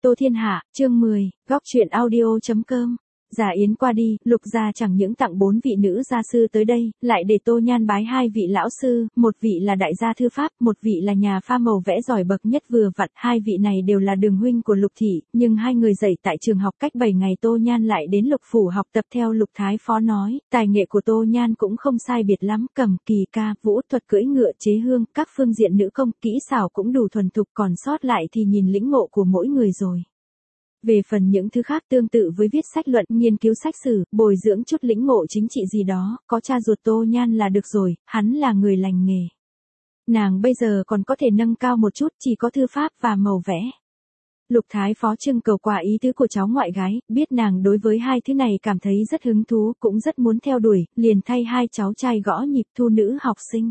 Tô Thiên Hạ, chương 10, góc truyện audio.com. Giả yến qua đi, Lục gia chẳng những tặng 4 vị nữ gia sư tới đây, lại để Tô Nhan bái 2 vị lão sư, một vị là đại gia thư pháp, một vị là nhà pha màu vẽ giỏi bậc nhất vừa vặn, 2 vị này đều là đường huynh của Lục thị, nhưng 2 người dạy tại trường học cách 7 ngày Tô Nhan lại đến Lục phủ học tập theo Lục Thái Phó nói, tài nghệ của Tô Nhan cũng không sai biệt lắm, cầm kỳ ca, vũ thuật cưỡi ngựa chế hương, các phương diện nữ công, kỹ xảo cũng đủ thuần thục, còn sót lại thì nhìn lĩnh ngộ của mỗi người rồi. Về phần những thứ khác tương tự với viết sách luận, nghiên cứu sách sử, bồi dưỡng chút lĩnh ngộ chính trị gì đó, có cha ruột Tô Nhan là được rồi, hắn là người lành nghề. Nàng bây giờ còn có thể nâng cao một chút, chỉ có thư pháp và màu vẽ. Lục Thái Phó trưng cầu qua ý tứ của cháu ngoại gái, biết nàng đối với 2 thứ này cảm thấy rất hứng thú, cũng rất muốn theo đuổi, liền thay 2 cháu trai gõ nhịp thu nữ học sinh.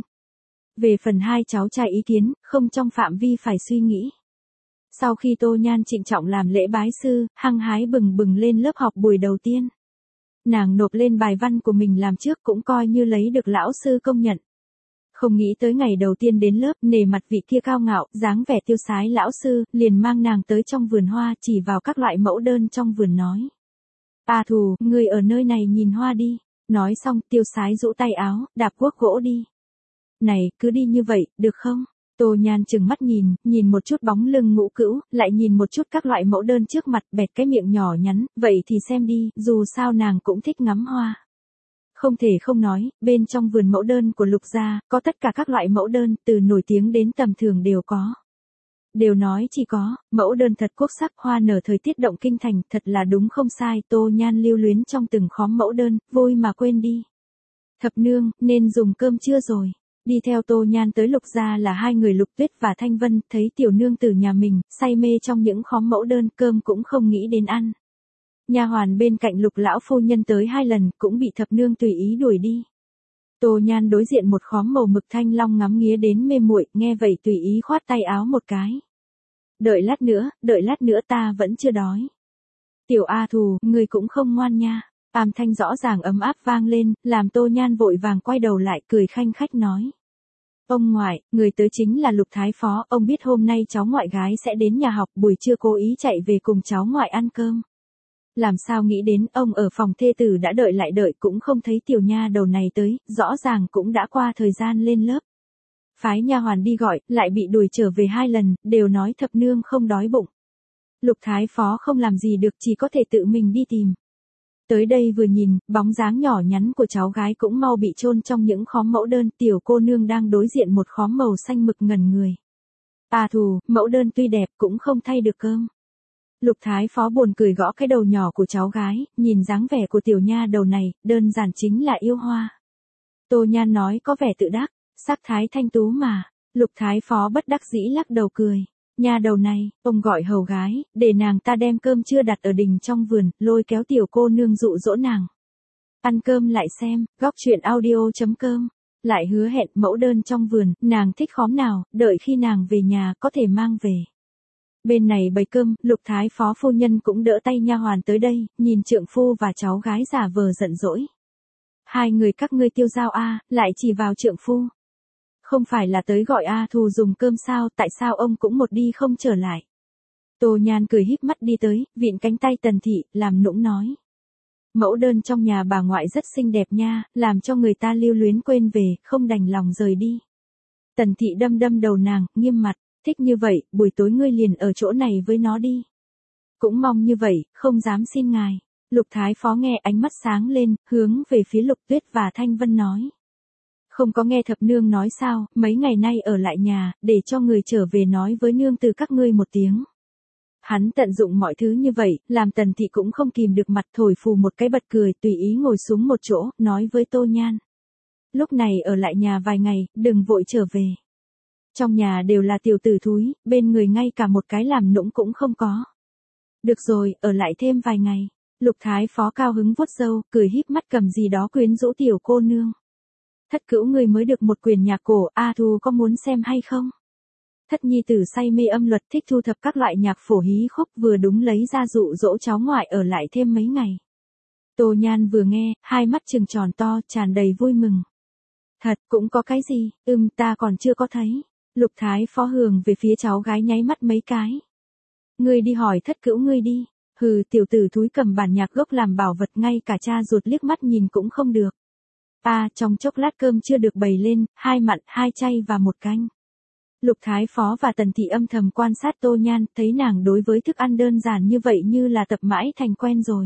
Về phần 2 cháu trai ý kiến, không trong phạm vi phải suy nghĩ. Sau khi Tô Nhan trịnh trọng làm lễ bái sư, hăng hái bừng bừng lên lớp học buổi đầu tiên. Nàng nộp lên bài văn của mình làm trước cũng coi như lấy được lão sư công nhận. Không nghĩ tới ngày đầu tiên đến lớp, nể mặt vị kia cao ngạo, dáng vẻ tiêu sái lão sư, liền mang nàng tới trong vườn hoa, chỉ vào các loại mẫu đơn trong vườn nói. "A Thù, ngươi ở nơi này nhìn hoa đi." Nói xong, tiêu sái rũ tay áo, đạp guốc gỗ đi. "Này, cứ đi như vậy, được không?" Tô Nhan trừng mắt nhìn một chút bóng lưng Ngũ Cữu, lại nhìn một chút các loại mẫu đơn trước mặt, bẹt cái miệng nhỏ nhắn, vậy thì xem đi, dù sao nàng cũng thích ngắm hoa. Không thể không nói, bên trong vườn mẫu đơn của Lục gia, có tất cả các loại mẫu đơn, từ nổi tiếng đến tầm thường đều có. Đều nói chỉ có, mẫu đơn thật quốc sắc, hoa nở thời tiết động kinh thành, thật là đúng không sai, Tô Nhan lưu luyến trong từng khóm mẫu đơn, vui mà quên đi. Thập nương, nên dùng cơm trưa rồi. Đi theo Tô Nhan tới Lục gia là 2 người Lục Tuyết và Thanh Vân, thấy tiểu nương tử nhà mình, say mê trong những khóm mẫu đơn, cơm cũng không nghĩ đến ăn. Nha hoàn bên cạnh Lục lão phu nhân tới 2 lần, cũng bị thập nương tùy ý đuổi đi. Tô Nhan đối diện một khóm màu mực thanh long ngắm nghía đến mê muội, nghe vậy tùy ý khoát tay áo một cái. Đợi lát nữa ta vẫn chưa đói. Tiểu A Thù, người cũng không ngoan nha. Âm thanh rõ ràng ấm áp vang lên, làm Tô Nhan vội vàng quay đầu lại cười khanh khách nói. Ông ngoại, người tới chính là Lục Thái Phó, ông biết hôm nay cháu ngoại gái sẽ đến nhà học, buổi trưa cố ý chạy về cùng cháu ngoại ăn cơm. Làm sao nghĩ đến ông ở phòng thê tử đã đợi lại đợi cũng không thấy tiểu nha đầu này tới, rõ ràng cũng đã qua thời gian lên lớp. Phái nha hoàn đi gọi, lại bị đuổi trở về 2 lần, đều nói thập nương không đói bụng. Lục Thái Phó không làm gì được, chỉ có thể tự mình đi tìm. Tới đây vừa nhìn, bóng dáng nhỏ nhắn của cháu gái cũng mau bị chôn trong những khóm mẫu đơn, tiểu cô nương đang đối diện một khóm màu xanh mực ngẩn người. A Thù, mẫu đơn tuy đẹp cũng không thay được cơm. Lục Thái Phó buồn cười gõ cái đầu nhỏ của cháu gái, nhìn dáng vẻ của tiểu nha đầu này, đơn giản chính là yêu hoa. Tô Nhan nói có vẻ tự đắc, sắc thái thanh tú mà. Lục Thái Phó bất đắc dĩ lắc đầu cười. Nha đầu này, ông gọi hầu gái, để nàng ta đem cơm trưa đặt ở đình trong vườn, lôi kéo tiểu cô nương dụ dỗ nàng. Ăn cơm lại xem, góc truyện audio.com. Lại hứa hẹn mẫu đơn trong vườn, nàng thích khóm nào, đợi khi nàng về nhà có thể mang về. Bên này bày cơm, Lục Thái Phó phu nhân cũng đỡ tay nha hoàn tới đây, nhìn trượng phu và cháu gái giả vờ giận dỗi. 2 người các ngươi tiêu dao a, lại chỉ vào trượng phu. Không phải là tới gọi A Thù dùng cơm sao, tại sao ông cũng một đi không trở lại. Tô Nhan cười híp mắt đi tới, vịn cánh tay Tần Thị, làm nũng nói. Mẫu đơn trong nhà bà ngoại rất xinh đẹp nha, làm cho người ta lưu luyến quên về, không đành lòng rời đi. Tần Thị đâm đâm đầu nàng, nghiêm mặt, thích như vậy, buổi tối ngươi liền ở chỗ này với nó đi. Cũng mong như vậy, không dám xin ngài. Lục Thái Phó nghe ánh mắt sáng lên, hướng về phía Lục Tuyết và Thanh Vân nói. Không có nghe thập nương nói sao, mấy ngày nay ở lại nhà, để cho người trở về nói với nương từ các ngươi một tiếng. Hắn tận dụng mọi thứ như vậy, làm Tần Thị cũng không kìm được mặt, thổi phù một cái bật cười, tùy ý ngồi xuống một chỗ, nói với Tô Nhan. Lúc này ở lại nhà vài ngày, đừng vội trở về. Trong nhà đều là tiểu tử thúi, bên người ngay cả một cái làm nũng cũng không có. Được rồi, ở lại thêm vài ngày. Lục Thái Phó cao hứng vuốt râu, cười híp mắt cầm gì đó quyến rũ tiểu cô nương. Thất cữu người mới được một quyển nhạc cổ, A Thù có muốn xem hay không? Thất nhi tử say mê âm luật, thích thu thập các loại nhạc phổ hí khúc, vừa đúng lấy ra dụ dỗ cháu ngoại ở lại thêm mấy ngày. Tô Nhan vừa nghe, 2 mắt trừng tròn to, tràn đầy vui mừng. Thật, cũng có cái gì, ta còn chưa có thấy. Lục Thái Phó hướng về phía cháu gái nháy mắt mấy cái. Ngươi đi hỏi thất cữu ngươi đi. Hừ, tiểu tử thúi cầm bản nhạc gốc làm bảo vật, ngay cả cha ruột liếc mắt nhìn cũng không được. Trong chốc lát cơm chưa được bày lên, 2 mặn, 2 chay và 1 canh. Lục Thái Phó và Tần Thị âm thầm quan sát Tô Nhan, thấy nàng đối với thức ăn đơn giản như vậy như là tập mãi thành quen rồi.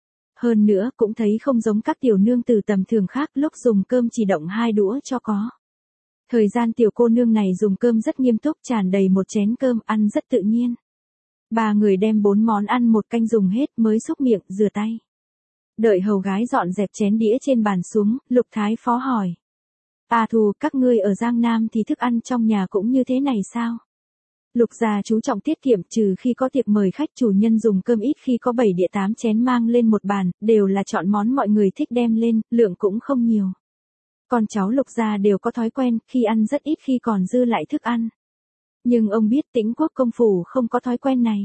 Hơn nữa cũng thấy không giống các tiểu nương tử tầm thường khác, lúc dùng cơm chỉ động 2 đũa cho có. Thời gian tiểu cô nương này dùng cơm rất nghiêm túc, tràn đầy một chén cơm, ăn rất tự nhiên. 3 người đem 4 món ăn 1 canh dùng hết mới xúc miệng, rửa tay. Đợi hầu gái dọn dẹp chén đĩa trên bàn xuống, Lục Thái Phó hỏi. Thù, các ngươi ở Giang Nam thì thức ăn trong nhà cũng như thế này sao? Lục gia chú trọng tiết kiệm, trừ khi có tiệc mời khách chủ nhân dùng cơm ít, khi có 7 đĩa 8 chén mang lên một bàn, đều là chọn món mọi người thích đem lên, lượng cũng không nhiều. Con cháu Lục gia đều có thói quen, khi ăn rất ít khi còn dư lại thức ăn. Nhưng ông biết Tĩnh Quốc công phủ không có thói quen này.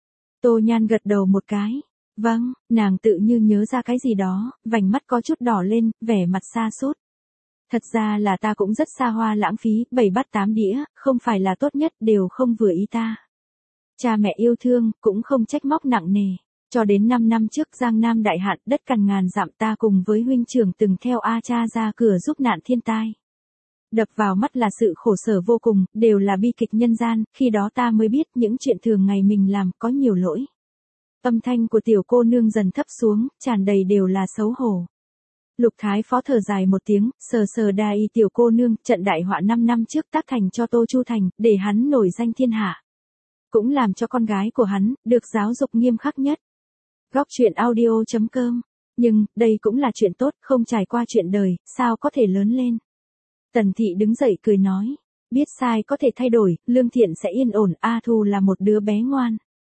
Tô Nhan gật đầu một cái. Vâng, nàng tự như nhớ ra cái gì đó, vành mắt có chút đỏ lên, vẻ mặt xa sút. Thật ra là ta cũng rất xa hoa lãng phí, 7 bát 8 đĩa, không phải là tốt nhất, đều không vừa ý ta. Cha mẹ yêu thương, cũng không trách móc nặng nề. Cho đến 5 năm trước Giang Nam đại hạn, đất cằn ngàn dặm, ta cùng với huynh trưởng từng theo cha ra cửa giúp nạn thiên tai. Đập vào mắt là sự khổ sở vô cùng, đều là bi kịch nhân gian, khi đó ta mới biết những chuyện thường ngày mình làm có nhiều lỗi. Âm thanh của tiểu cô nương dần thấp xuống, tràn đầy đều là xấu hổ. Lục Thái Phó thở dài một tiếng, sờ sờ đai tiểu cô nương, trận đại họa 5 năm trước tác thành cho Tô Chu Thành, để hắn nổi danh thiên hạ. Cũng làm cho con gái của hắn, được giáo dục nghiêm khắc nhất. Góc truyện audio.com. Nhưng, đây cũng là chuyện tốt, không trải qua chuyện đời, sao có thể lớn lên. Tần Thị đứng dậy cười nói. Biết sai có thể thay đổi, lương thiện sẽ yên ổn, Thù là một đứa bé ngoan.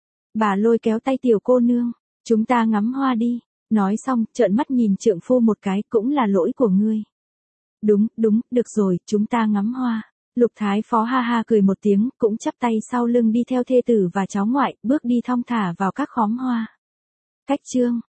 Bà lôi kéo tay tiểu cô nương. Chúng ta ngắm hoa đi. Nói xong, trợn mắt nhìn trượng phu một cái, cũng là lỗi của ngươi. Đúng, được rồi, chúng ta ngắm hoa. Lục Thái Phó ha ha cười một tiếng, cũng chắp tay sau lưng đi theo thê tử và cháu ngoại, bước đi thong thả vào các khóm hoa. Cách chương.